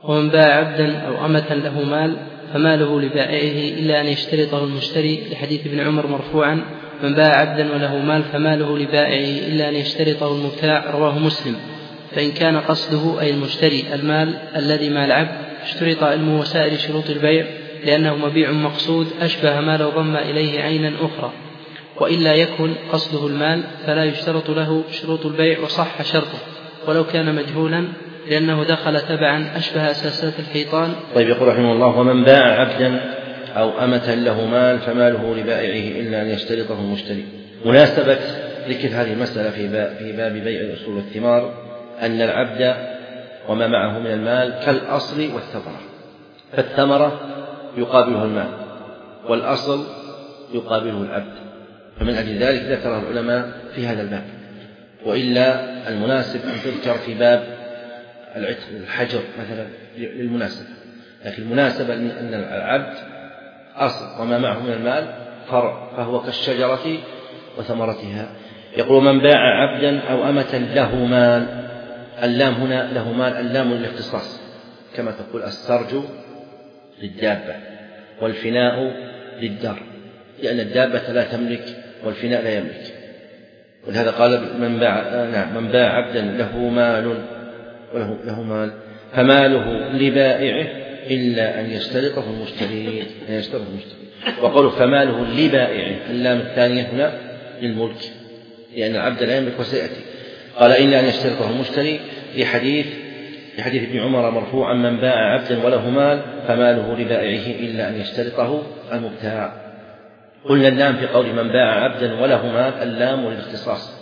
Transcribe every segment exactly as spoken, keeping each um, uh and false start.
ومن باع عبدا أو أمة له مال فماله لبائعه إلا أن يشترطه المشتري، لحديث ابن عمر مرفوعا: من باع عبدا وله مال فماله لبائعه إلا أن يشترطه المبتاع، رواه مسلم. فإن كان قصده أي المشتري المال الذي مع العبد اشترط علمه وسائر شروط البيع، لأنه مبيع مقصود أشبه ما لو ضم إليه عينا أخرى. وإلا يكن قصده المال فلا يشترط له شروط البيع وصح شرطه ولو كان مجهولا، لأنه دخل تبعا أشبه أساسات الحيطان. طيب، يقول رحمه الله: ومن باع عبدا أو أمة له مال فماله لبائعه إلا أن يشترطه المشتري. مناسبة ذكر هذه المسألة في باب, في باب بيع الأصول والثمار أن العبد وما معه من المال كالأصل والثمرة، فالثمرة يقابلها المال والأصل يقابله العبد، فمن أجل ذلك ذكره العلماء في هذا الباب. وإلا المناسب أن تذكر في باب الحجر مثلا للمناسبة، لكن المناسبة أن العبد أصل وما معه من المال فرع، فهو كالشجرة وثمرتها. يقول: من باع عبدا أو أمة له مال، اللام هنا له مال اللام للاختصاص، كما تقول السرج للدابة والفناء للدار، لأن الدابة لا تملك والفناء لا يملك. ولهذا قال: من باع نعم من باع عبدا له مال وله له مال فماله لبائعه إلا أن يشترطه المشتري. وقوله فماله لبائعه، اللام الثانية هنا للملك، لأن العبد لا يملك وسيأتي. قال: إلا أن يشترطه المشتري لحديث لحديث ابن عمر مرفوعا: من باع عبدا وله مال فماله لبائعه إلا أن يشترطه المبتاع. قلنا اللام في قول من باع عبدا وله مال اللام للاختصاص،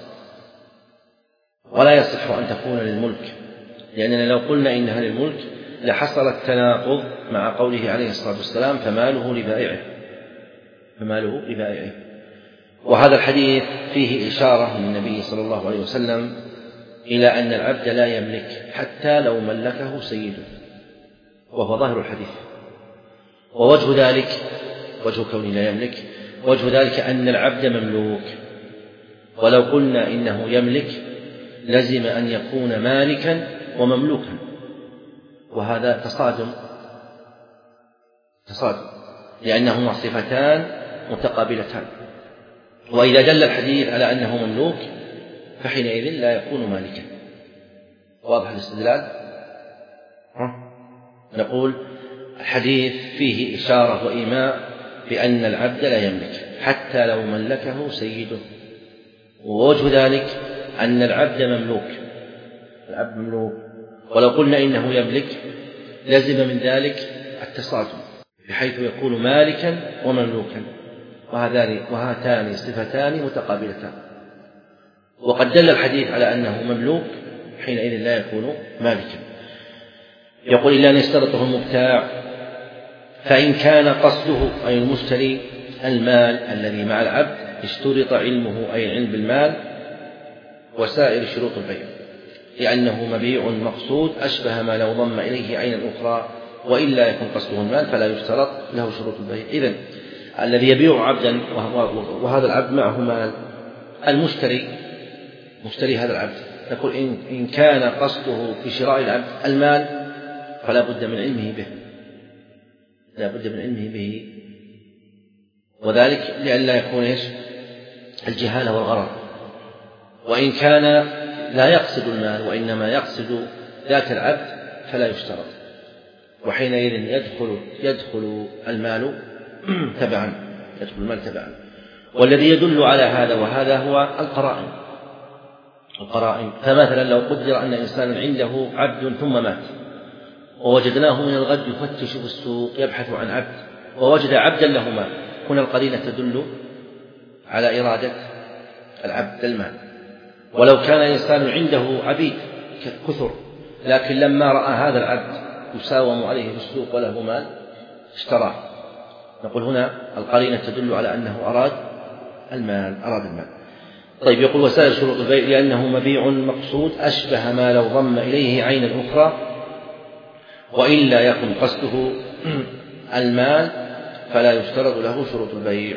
ولا يصح أن تكون للملك، لأننا لو قلنا إنها للملك لحصل التناقض مع قوله عليه الصلاة والسلام: فماله لبائعه فماله لبائعه. وهذا الحديث فيه إشارة من النبي صلى الله عليه وسلم إلى أن العبد لا يملك حتى لو ملكه سيده، وهو ظاهر الحديث. ووجه ذلك وجه كونه لا يملك وجه ذلك أن العبد مملوك، ولو قلنا إنه يملك لزم أن يكون مالكا ومملوكا، وهذا تصادم تصادم لأنهما صفتان متقابلتان. وإذا دل الحديث على أنه مملوك فحينئذ لا يكون مالكا. واضح الاستدلال؟ نقول الحديث فيه إشارة وإيماء بأن العبد لا يملك حتى لو ملكه سيده، ووجه ذلك أن العبد مملوك العبد مملوك ولو قلنا إنه يملك لزم من ذلك التصادم، بحيث يكون مالكا ومملوكا، وهذان وهاتان صفتان متقابلتان. وقد دل الحديث على أنه مملوك حينئذ لا يكون مالكا. يقول: إلا أن يشترطه المبتاع، فإن كان قصده أي المشتري المال الذي مع العبد اشترط علمه أي العلم بالمال وسائر شروط البيع، لأنه مبيع مقصود أشبه ما لو ضم إليه عينا أخرى، وإلا يكون قصده المال فلا يشترط له شروط البيع. إذن الذي يبيع عبدا وهذا العبد معه مال، المشتري مشتري هذا العبد، نقول إن كان قصده في شراء العبد المال فلا بد من علمه به لا بد من علمه به وذلك لئلا يكون إيش الجهالة والغرر. وإن كان لا يقصد المال وإنما يقصد ذات العبد فلا يشترط، وحينئذ يدخل يدخل المال تبعا يدخل المال تبعا. والذي يدل على هذا وهذا هو القرائن القرائن فمثلا لو قدر أن إنسانا عنده عبد ثم مات، ووجدناه من الغد يفتش في السوق يبحث عن عبد ووجد عبدا له مال، هنا القرينة تدل على إرادة العبد المال. ولو كان إنسان عنده عبيد كثر لكن لما رأى هذا العبد يساوم عليه في السوق وله مال اشتراه، نقول هنا القرينة تدل على أنه أراد المال أراد المال. طيب، يقول: وسائر شروط البيع لأنه مبيع مقصود أشبه ما لو ضم إليه عين أخرى، وإلا يكن قصده المال فلا يشترط له شروط البيع.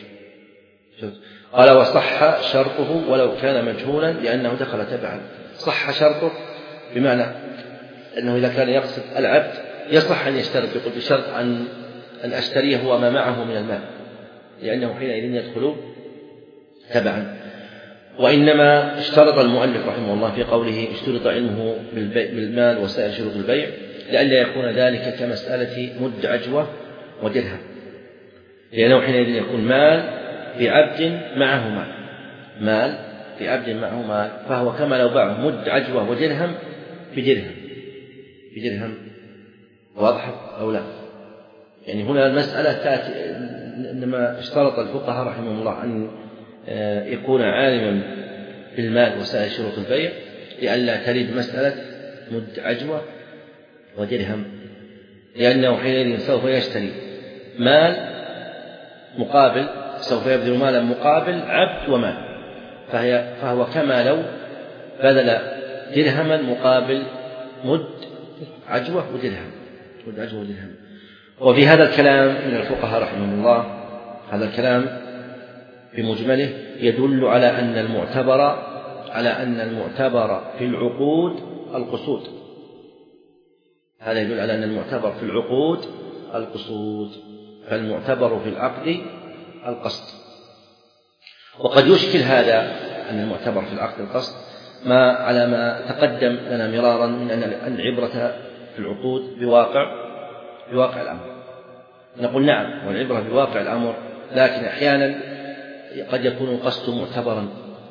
قال: وصح شرطه ولو كان مجهولا لأنه دخل تبعا. صح شرطه بمعنى أنه إذا كان يقصد العبد يصح أن يشترط، يقول بشرط أن أن أشتريه هو ما معه من المال، لأنه حينئذ يدخل تبعا. وإنما اشترط المؤلف رحمه الله في قوله اشترط علمه بالمال وسائر شروط البيع لئلا يكون ذلك كمسألة مد عجوة ودرهم، لأنه حينئذ يكون مال في عبد معه مال، مال في عبد معه مال، فهو كما لو باعه مد عجوة ودرهم بدرهم بدرهم. واضح أو لا؟ يعني هنا المسألة تأتي، إنما اشترط الفقهاء رحمهم الله أن يكون عالما بالمال وسائر شروط البيع لئلا ترد مسألة مد عجوة ودرهم، لأنه حينئذ سوف يشتري مال مقابل، سوف يبذل مالا مقابل عبد ومال، فهي فهو كما لو بذل درهما مقابل مد عجوة ودرهم، مد عجوة ودرهم. وفي هذا الكلام من الفقهاء رحمهم الله، هذا الكلام بمجمله يدل على أن المعتبر على أن المعتبر في العقود القصود، هذا يدل على أن المعتبر في العقود القصود، فالمعتبر في العقد القصد. وقد يشكل هذا أن المعتبر في العقد القصد ما على ما تقدم لنا مرارا من أن العبرة في العقود بواقع بواقع الأمر. نقول نعم والعبرة بواقع الأمر، لكن أحيانا قد يكون القصد معتبرا،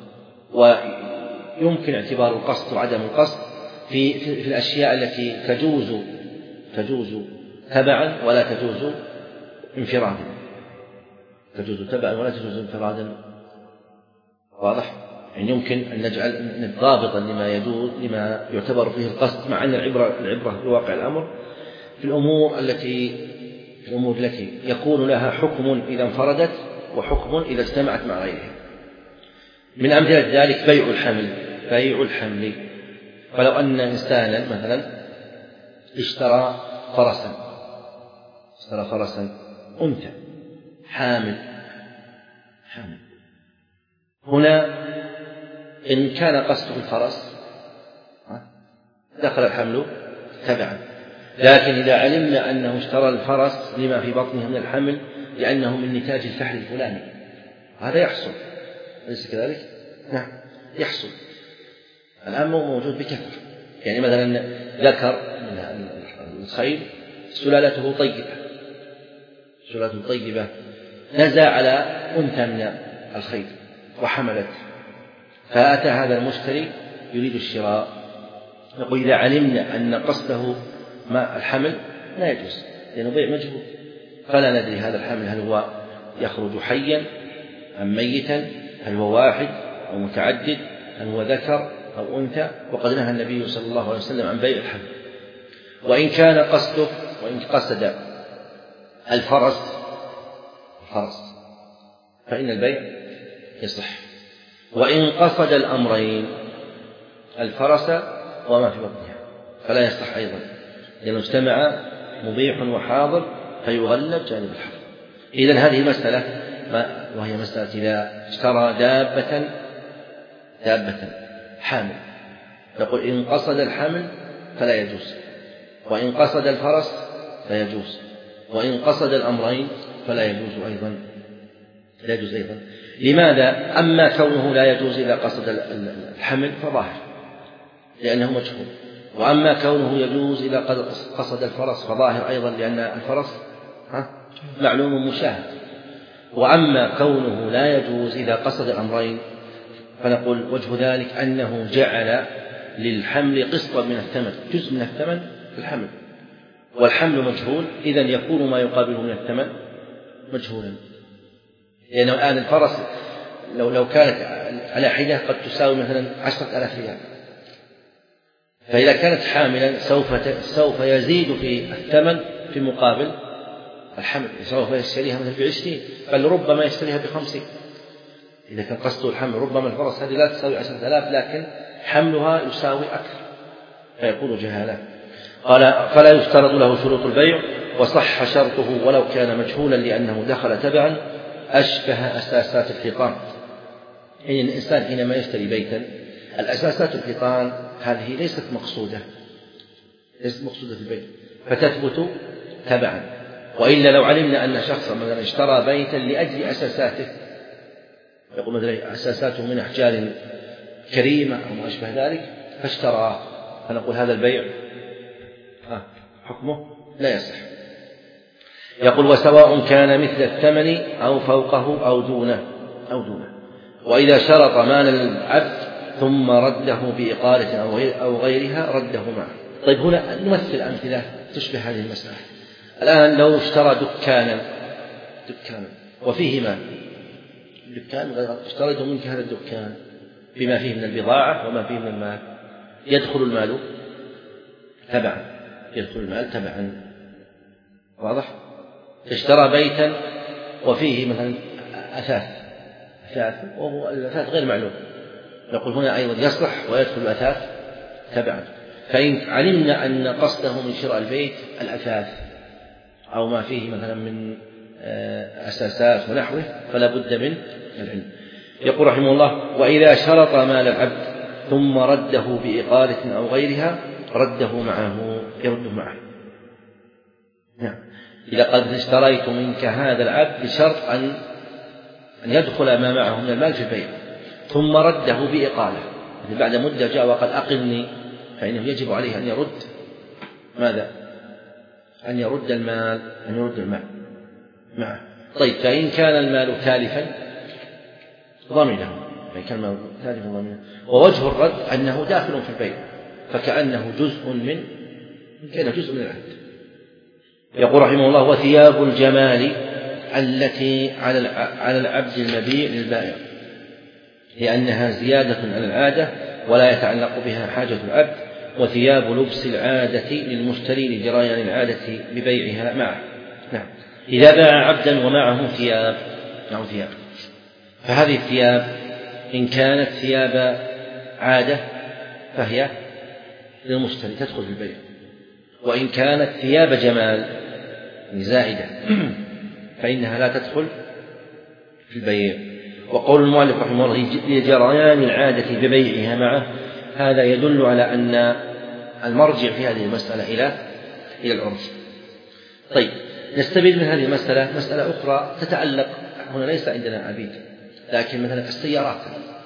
ويمكن اعتبار القصد وعدم القصد في, في, في الأشياء التي تجوز تجوز تبعا ولا تجوز انفرادا، تجوز تبعا ولا تجوز انفرادا. واضح؟ يعني يمكن أن نجعل ضابطا لما يجوز لما يعتبر فيه القصد، مع أن العبرة العبرة بواقع الأمر في الأمور التي في الأمور التي يكون لها حكم إذا انفردت وحكم إذا اجتمعت مع غيرها. من أمثلة ذلك بيع الحمل، بيع الحمل. فلو أن إنسانا مثلا اشترى فرسا اشترى فرسا أنثى حامل حامل هنا إن كان قصده الفرس دخل الحمل تبعا، لكن إذا علمنا أنه اشترى الفرس لما في بطنه من الحمل لأنه من نتاج الفحل الفلاني، هذا يحصل، أليس كذلك؟ نعم يحصل الآن موجود بكثرة. يعني مثلا ذكر من الخيل سلالته طيبة سلالته طيبة نزع على أنثى من الخيل وحملت، فأتى هذا المشتري يريد الشراء، نقول إذا علمنا أن قصده ما الحمل لا يجوز لأنه بيع مجهول، فلا ندري هذا الحمل هل هو يخرج حيا أم ميتا، هل هو واحد أو متعدد، هل هو ذكر أو أنثى، وقد نهى النبي صلى الله عليه وسلم عن بيع الحمل. وإن كان قصده وإن قصد الفرس الفرس فإن البيع يصح، وإن قصد الأمرين الفرس وما في بطنها فلا يصح أيضا، لأنه اجتمع مبيح وحاضر فيغلب جانب الحظ. إذن هذه المسألة وهي مسألة إذا اشترى دابة دابة حامل نقول إن قصد الحمل فلا يجوز، وإن قصد الفرس فيجوز، وإن قصد الأمرين فلا يجوز أيضا لا يجوز أيضا. لماذا؟ أما كونه لا يجوز إذا قصد الحمل فظاهر لأنه مجهول، وأما كونه يجوز إذا قصد الفرس فظاهر أيضا لأن الفرس معلوم مشاهد. وأما كونه لا يجوز إذا قصد الأمرين فنقول وجه ذلك أنه جعل للحمل قسطا من الثمن، جزء من الثمن في الحمل، والحمل مجهول، إذن يكون ما يقابله من الثمن مجهولا، لأنه الآن الفرس لو لو كانت على حدة قد تساوي مثلا عشرة آلاف ريال، فإذا كانت حاملا سوف سوف يزيد في الثمن في مقابل الحمل، سوف يشتريها مثلا بعشرين، بل ربما يشتريها بخمسين. إذا كان قصده الحمل ربما الفرس هذه لا تساوي عشرة آلاف لكن حملها يساوي أكثر، فيكون جهالا. قال فلا يشترط له شروط البيع، وصح شرطه ولو كان مجهولا لأنه دخل تبعا أشبه أساسات الحيطان. يعني الإنسان حينما يشتري بيتا الأساسات الحيطان هذه ليست مقصودة ليست مقصودة في البيع، فتثبت تبعا. وإلا لو علمنا أن شخصا مثلا اشترى بيتا لأجل أساساته، يقول مثلا أساساته من أحجار كريمة أو ما أشبه ذلك فاشتراه، فنقول هذا البيع حكمه لا يصح. يقول وسواء كان مثل الثمن أو فوقه أو دونه أو دونه. وإذا شرط مال العبد ثم رده بإقالة أو غيرها رده معه. طيب هنا نمثل أمثلة تشبه هذه المسألة. الآن لو اشترى دكانا دكانا وفيه مال، دكان اشتريت منك هذا الدكان بما فيه من البضاعة وما فيه من المال، يدخل المال تبعا، يدخل المال تبعا. واضح؟ اشترى بيتا وفيه مثلا أثاث أثاث وهو الأثاث غير معلوم، نقول هنا أيضا يصلح ويدخل الأثاث تبعا. فإن علمنا أن قصده من شراء البيت الأثاث أو ما فيه مثلا من أساسات ونحوه فلا بد من العلم. يقول رحمه الله وإذا شرط مال العبد ثم رده بإقالة أو غيرها رده معه، يرده معه. نعم. إذا قد اشتريت منك هذا العبد بشرط أن أن يدخل ما معه من المال في البيع ثم رده بإقالة، بعد مدة جاء وقد أقلني، فإنه يجب عليه أن يرد ماذا؟ أن يرد المال أن يرد المال معه. طيب فإن كان المال تالفا ضمنه، فإن كان المال تالفا ضمنه. ووجه الرد أنه داخل في البيع فكأنه جزء من كان جزء من العهد. يقول رحمه الله وثياب الجمال التي على العبد المبيع للبائع لأنها زيادة على العادة ولا يتعلق بها حاجة العبد، وثياب لبس العادة للمشتري لجريان العادة ببيعها معه. نعم. إذا باع عبدا ومعه ثياب معه ثياب فهذه الثياب إن كانت ثياب عادة فهي للمشتري تدخل في البيع، وإن كانت ثياب جمال زائدة فإنها لا تدخل في البيع. وقول المؤلف رحمه الله لجريان العادة ببيعها معه هذا يدل على أن المرجع في هذه المسألة إلى إلى العرف. طيب نستفيد من هذه المسألة مسألة أخرى تتعلق، هنا ليس عندنا عبيد لكن مثلا السيارات،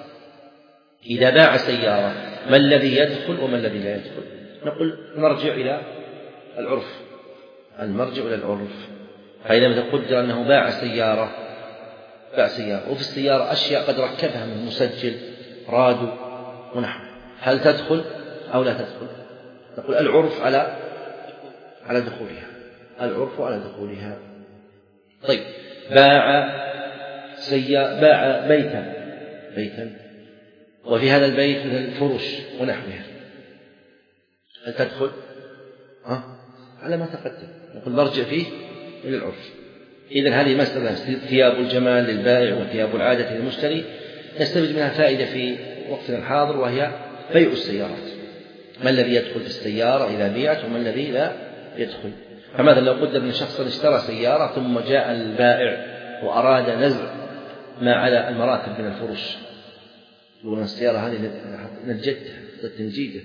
إذا باع سيارة ما الذي يدخل وما الذي لا يدخل؟ نقول نرجع إلى العرف، المرجع إلى العرف. فإذا مثلا قدر أنه باع سيارة باع سيارة وفي السيارة أشياء قد ركبها من مسجل رادو ونحو، هل تدخل أو لا تدخل؟ نقول العرف على على دخولها، العرف على دخولها. طيب باع سيارة باع بيتا بيتا وفي هذا البيت من الفرش ونحوها، هل تدخل؟ ها؟ على ما تقدم نقول نرجع فيه إلى العرف. إذن هذه مسألة ثياب الجمال للبائع وثياب العادة للمشتري نستفيد منها فائدة في وقتنا الحاضر، وهي بيع السيارات، ما الذي يدخل في السيارة إذا بيعت وما الذي لا يدخل. فمثلا لو قدر أن شخصا اشترى سيارة ثم جاء البائع وأراد نزع ما على المراتب من الفرش، يقول السيارة هذه نجدتها تنجيدة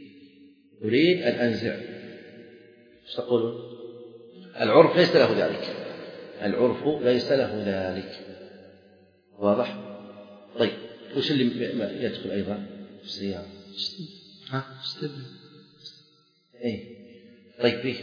أريد أن أنزع، ايش تقولون؟ العرف ليس له ذلك، العرف ليس له ذلك. واضح؟ طيب وش اللي يدخل أيضا في السيارة؟ ها استبن إيه طيب فيه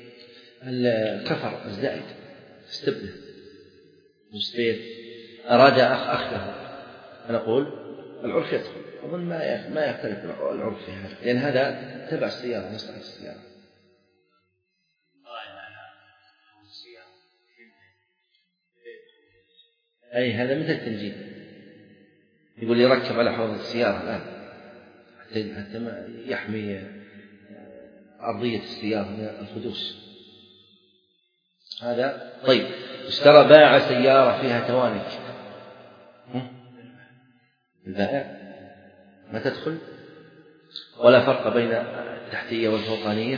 الكفر الزائد استبن مستبير أراد أخ أخذه، فنقول العرف يدخل. أظن ما ما يختلف العرف في هذا، لأن هذا تبع السيارة مصلحة السيارة. أي هذا مثل التنجيد، يقول يركب على حوض السيارة الآن حتى ما يحمي أرضية السيارة من الحدوث هذا. طيب اشترى باع سيارة فيها توانك، البائع ما تدخل ولا فرق بين التحتية والفوقانية،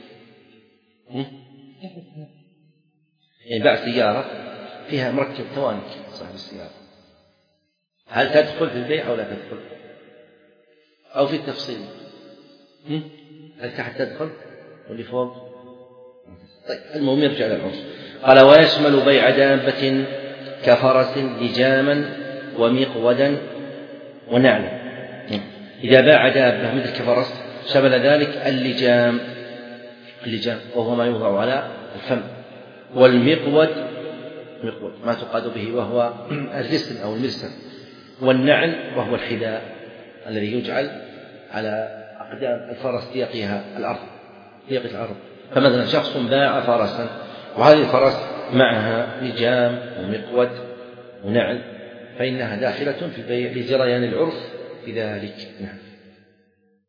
يعني باع سيارة فيها مركب توانك صاحب السيارة، هل تدخل في البيع أو لا تدخل؟ أو في التفصيل هل تحت تدخل واللي فوق. طيب المهم يرجع للعرف. قال ويشمل بيع دابة كفرس لجاما ومقودا ونعلا. إذا باع دابة مثل كفرس شمل ذلك اللجام، اللجام وهو ما يوضع على الفم، والمقود مقود ما تقاد به وهو الرسم أو المرسم، والنعل وهو الحذاء الذي يجعل على أقدام الفرس ليقيها الأرض ليقي الأرض. فمثلا شخص باع فرسا وهذه الفرس معها لجام ومقود ونعل فإنها داخلة في البيع لجريان العرف في ذلك. نعم.